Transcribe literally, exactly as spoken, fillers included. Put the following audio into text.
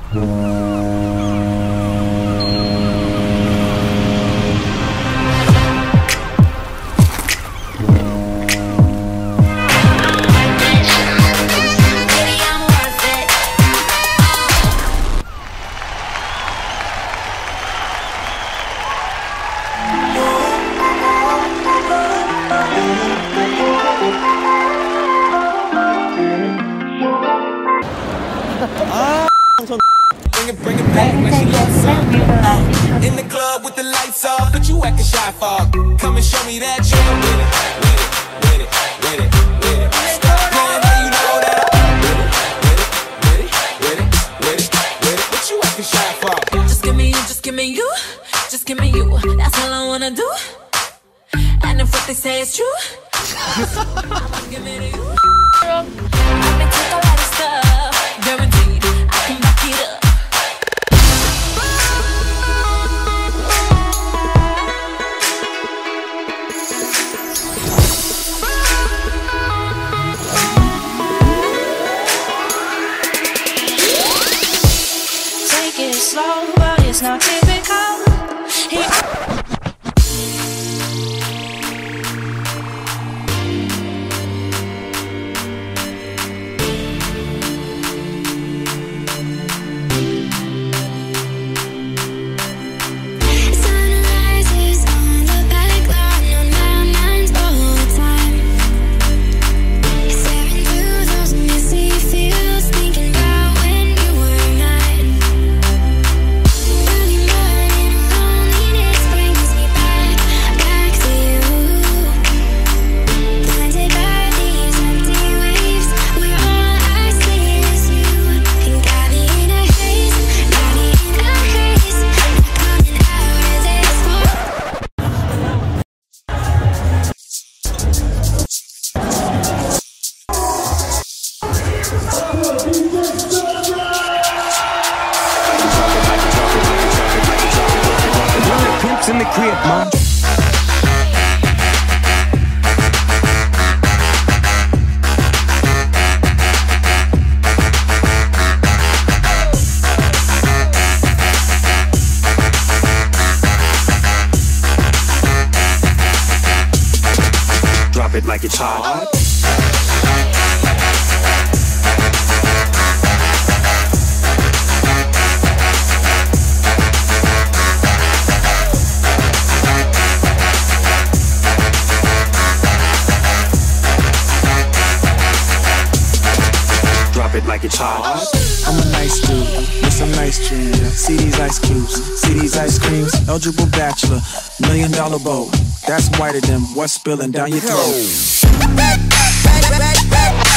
Bring it, bring it back like she loves some. In the club with the lights off, but you acting shy for. Come and show me that you're with it, with it, with it, with it, with it. Stop playing, now you know that. With it, with it, with it, with it, with it. What you acting shy for? Just give me you, just give me you, just give me you. That's all I wanna do. And if what they say is true, I'ma give it to you. I can take a lot of stuff, guaranteed I can back it up. Take it slow, but it's not typical. He in the crib, man. Drop it like it's hot. Like it's hot. I'm a nice dude with some nice dreams. See these ice cubes, see these ice creams. Eligible bachelor, million dollar bow. That's whiter than what's spilling down your throat.